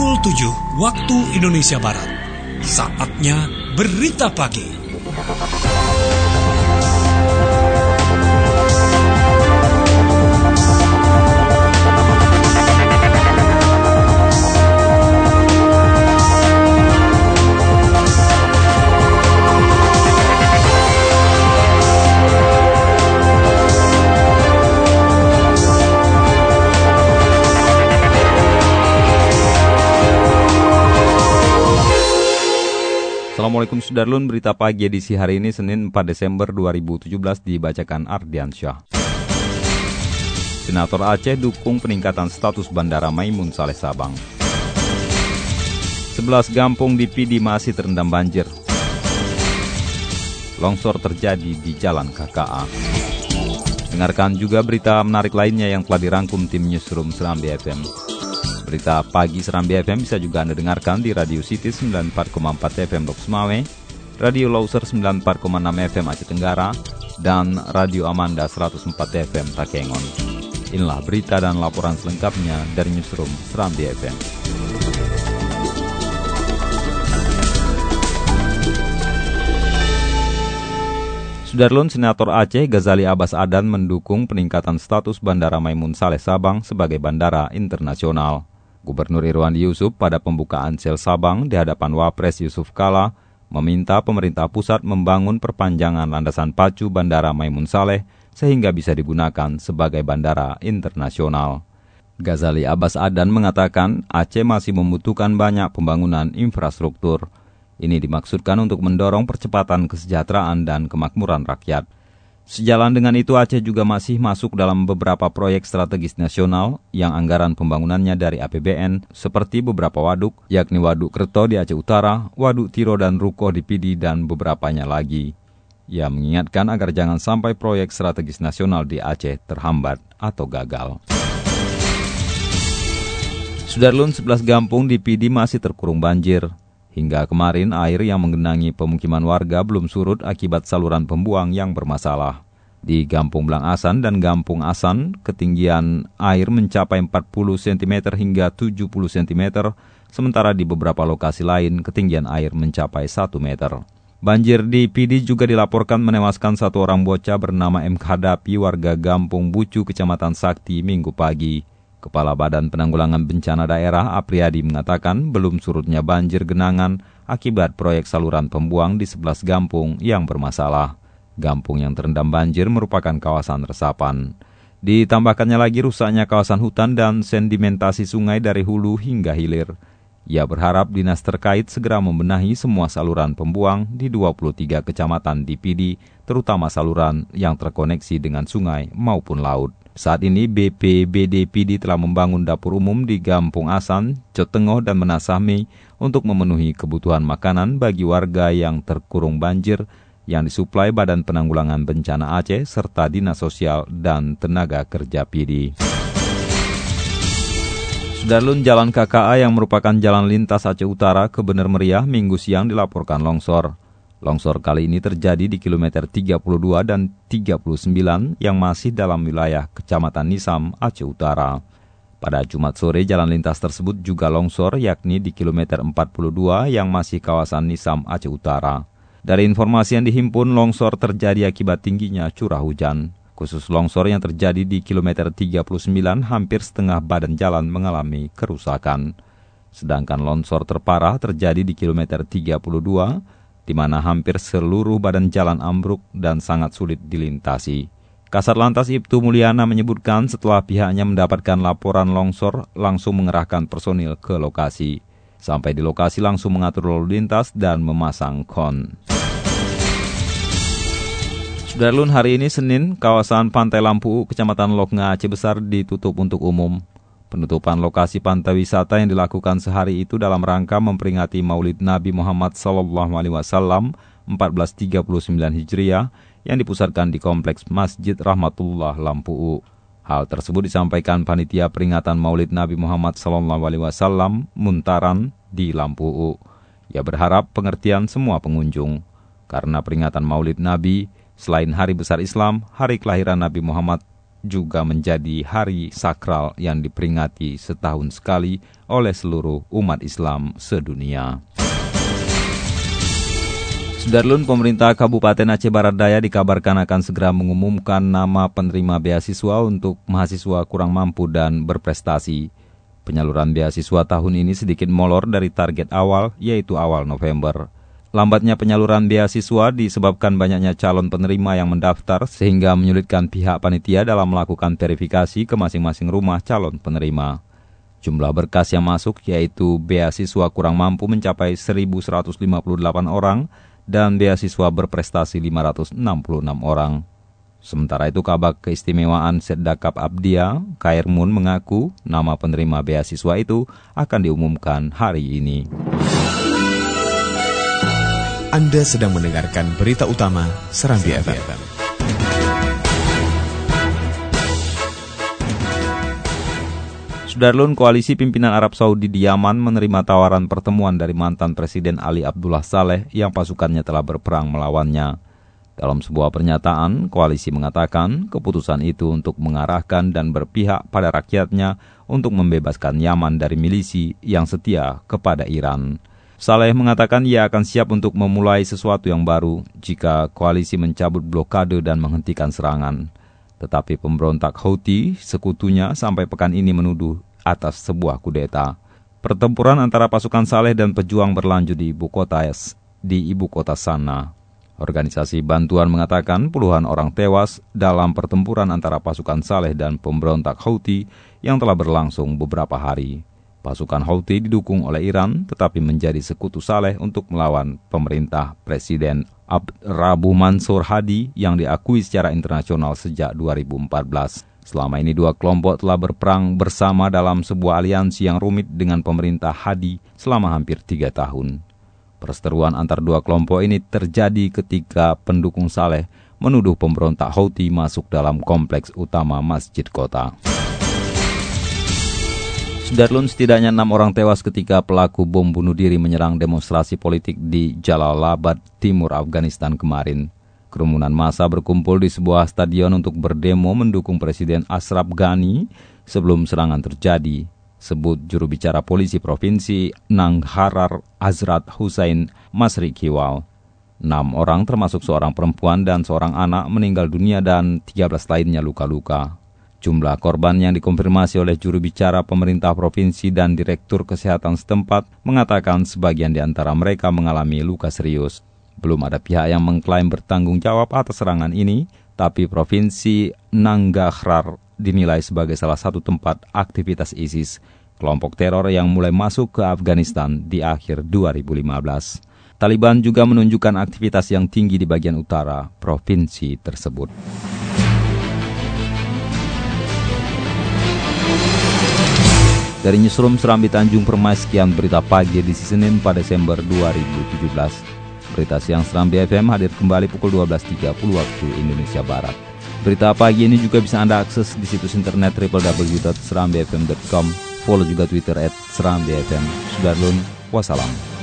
pukul 7 waktu Indonesia Barat. Saatnya Berita Pagi. Assalamualaikum Sudarlun, berita pagi edisi hari ini Senin 4 Desember 2017 dibacakan Ardiansyah. Senator Aceh dukung peningkatan status Bandara Maimun Saleh Sabang. 11 kampung di Pidi masih terendam banjir. Longsor terjadi di Jalan KKA. Dengarkan juga berita menarik lainnya yang telah dirangkum tim Newsroom Serambi FM. Berita pagi Serambi FM bisa juga Anda dengarkan di Radio City 94,4 FM Lok Semawe, Radio Loser 94,6 FM Aceh Tenggara, dan Radio Amanda 104 FM Takengon. Inilah berita dan laporan selengkapnya dari Newsroom Serambi FM. Sudarlun, Senator Aceh Ghazali Abbas Adan mendukung peningkatan status Bandara Maimun Saleh Sabang sebagai bandara internasional. Gubernur Irwandi Yusuf pada pembukaan sel Sabang di hadapan Wapres Yusuf Kala meminta pemerintah pusat membangun perpanjangan landasan pacu Bandara Maimun Saleh sehingga bisa digunakan sebagai bandara internasional. Ghazali Abbas Adan mengatakan Aceh masih membutuhkan banyak pembangunan infrastruktur. Ini dimaksudkan untuk mendorong percepatan kesejahteraan dan kemakmuran rakyat. Sejalan dengan itu, Aceh juga masih masuk dalam beberapa proyek strategis nasional yang anggaran pembangunannya dari APBN seperti beberapa waduk, yakni Waduk Kerto di Aceh Utara, Waduk Tiro dan Rukoh di Pidi, dan beberapanya lagi. Ia mengingatkan agar jangan sampai proyek strategis nasional di Aceh terhambat atau gagal. Sudarlun, 11 kampung di Pidi masih terkurung banjir. Hingga kemarin, air yang menggenangi pemukiman warga belum surut akibat saluran pembuang yang bermasalah. Di Kampung Belang Asan dan Kampung Asan, ketinggian air mencapai 40 cm hingga 70 cm, sementara di beberapa lokasi lain ketinggian air mencapai 1 meter. Banjir di Pidi juga dilaporkan menewaskan satu orang bocah bernama M. Khadapi, warga Kampung Bucu, Kecamatan Sakti, Minggu pagi. Kepala Badan Penanggulangan Bencana Daerah Apriyadi mengatakan belum surutnya banjir genangan akibat proyek saluran pembuang di 11 kampung yang bermasalah. Kampung yang terendam banjir merupakan kawasan resapan. Ditambahkannya lagi rusaknya kawasan hutan dan sedimentasi sungai dari hulu hingga hilir. Ia berharap dinas terkait segera membenahi semua saluran pembuang di 23 kecamatan di Pidi, terutama saluran yang terkoneksi dengan sungai maupun laut. Saat ini BPBD Pidi telah membangun dapur umum di Kampung Asan, Cotengoh, dan Menasahmi untuk memenuhi kebutuhan makanan bagi warga yang terkurung banjir yang disuplai Badan Penanggulangan Bencana Aceh serta Dinas Sosial dan Tenaga Kerja Pidi. Sudarlun, Jalan KKA yang merupakan jalan lintas Aceh Utara ke Bener Meriah Minggu siang dilaporkan longsor. Longsor kali ini terjadi di kilometer 32 dan 39 yang masih dalam wilayah Kecamatan Nisam, Aceh Utara. Pada Jumat sore, jalan lintas tersebut juga longsor, yakni di kilometer 42 yang masih kawasan Nisam, Aceh Utara. Dari informasi yang dihimpun, longsor terjadi akibat tingginya curah hujan. Khusus longsor yang terjadi di kilometer 39, hampir setengah badan jalan mengalami kerusakan. Sedangkan longsor terparah terjadi di kilometer 32, di mana hampir seluruh badan jalan ambruk dan sangat sulit dilintasi. Kasat Lantas Ibtu Mulyana menyebutkan setelah pihaknya mendapatkan laporan longsor, langsung mengerahkan personil ke lokasi. Sampai di lokasi langsung mengatur lalu lintas dan memasang kon. Sudarlun, hari ini Senin, kawasan Pantai Lampu, Kecamatan Loknga, Aceh Besar ditutup untuk umum. Penutupan lokasi pantai wisata yang dilakukan sehari itu dalam rangka memperingati Maulid Nabi Muhammad SAW 1439 Hijriah yang dipusatkan di Kompleks Masjid Rahmatullah Lampu. Hal tersebut disampaikan panitia peringatan Maulid Nabi Muhammad SAW Muntaran di Lampu. Ia berharap pengertian semua pengunjung karena peringatan Maulid Nabi selain hari besar Islam, hari kelahiran Nabi Muhammad juga menjadi hari sakral yang diperingati setahun sekali oleh seluruh umat Islam sedunia. Sudarlun, pemerintah Kabupaten Aceh Barat Daya dikabarkan akan segera mengumumkan nama penerima beasiswa untuk mahasiswa kurang mampu dan berprestasi. Penyaluran beasiswa tahun ini sedikit molor dari target awal, yaitu awal November. Lambatnya penyaluran beasiswa disebabkan banyaknya calon penerima yang mendaftar sehingga menyulitkan pihak panitia dalam melakukan verifikasi ke masing-masing rumah calon penerima. Jumlah berkas yang masuk yaitu beasiswa kurang mampu mencapai 1.158 orang dan beasiswa berprestasi 566 orang. Sementara itu, Kabag Keistimewaan Seddakap Abdia, Kairmun, mengaku nama penerima beasiswa itu akan diumumkan hari ini. Anda sedang mendengarkan berita utama Serambi FM. Sudarlun, koalisi pimpinan Arab Saudi di Yaman menerima tawaran pertemuan dari mantan Presiden Ali Abdullah Saleh yang pasukannya telah berperang melawannya. Dalam sebuah pernyataan, koalisi mengatakan keputusan itu untuk mengarahkan dan berpihak pada rakyatnya untuk membebaskan Yaman dari milisi yang setia kepada Iran. Saleh mengatakan ia akan siap untuk memulai sesuatu yang baru jika koalisi mencabut blokade dan menghentikan serangan. Tetapi pemberontak Houthi, sekutunya, sampai pekan ini menuduh atas sebuah kudeta. Pertempuran antara pasukan Saleh dan pejuang berlanjut di ibu kota Sanaa. Organisasi bantuan mengatakan puluhan orang tewas dalam pertempuran antara pasukan Saleh dan pemberontak Houthi yang telah berlangsung beberapa hari. Pasukan Houthi didukung oleh Iran tetapi menjadi sekutu Saleh untuk melawan pemerintah Presiden Rabu Mansur Hadi yang diakui secara internasional sejak 2014. Selama ini dua kelompok telah berperang bersama dalam sebuah aliansi yang rumit dengan pemerintah Hadi selama hampir 3 tahun. Perseteruan antar dua kelompok ini terjadi ketika pendukung Saleh menuduh pemberontak Houthi masuk dalam kompleks utama masjid kota. Sudarlun, setidaknya 6 orang tewas ketika pelaku bom bunuh diri menyerang demonstrasi politik di Jalalabad, timur Afghanistan kemarin. Kerumunan massa berkumpul di sebuah stadion untuk berdemo mendukung Presiden Ashraf Ghani sebelum serangan terjadi, sebut juru bicara polisi provinsi Nangharar Azrat Hussein Masri Kiwal. 6 orang termasuk seorang perempuan dan seorang anak meninggal dunia dan 13 lainnya luka-luka. Jumlah korban yang dikonfirmasi oleh juru bicara pemerintah provinsi dan direktur kesehatan setempat mengatakan sebagian di antara mereka mengalami luka serius. Belum ada pihak yang mengklaim bertanggung jawab atas serangan ini, tapi provinsi Nangarhar dinilai sebagai salah satu tempat aktivitas ISIS, kelompok teror yang mulai masuk ke Afghanistan di akhir 2015. Taliban juga menunjukkan aktivitas yang tinggi di bagian utara provinsi tersebut. Dari Newsroom Serambi Tanjung Permai, sekian berita pagi edisi Senin 4 Desember 2017. Berita siang Serambi FM hadir kembali pukul 12.30 waktu Indonesia Barat. Berita pagi ini juga bisa Anda akses di situs internet www.serambifm.com. Follow juga Twitter @serambifm. Sudarlun, wassalam.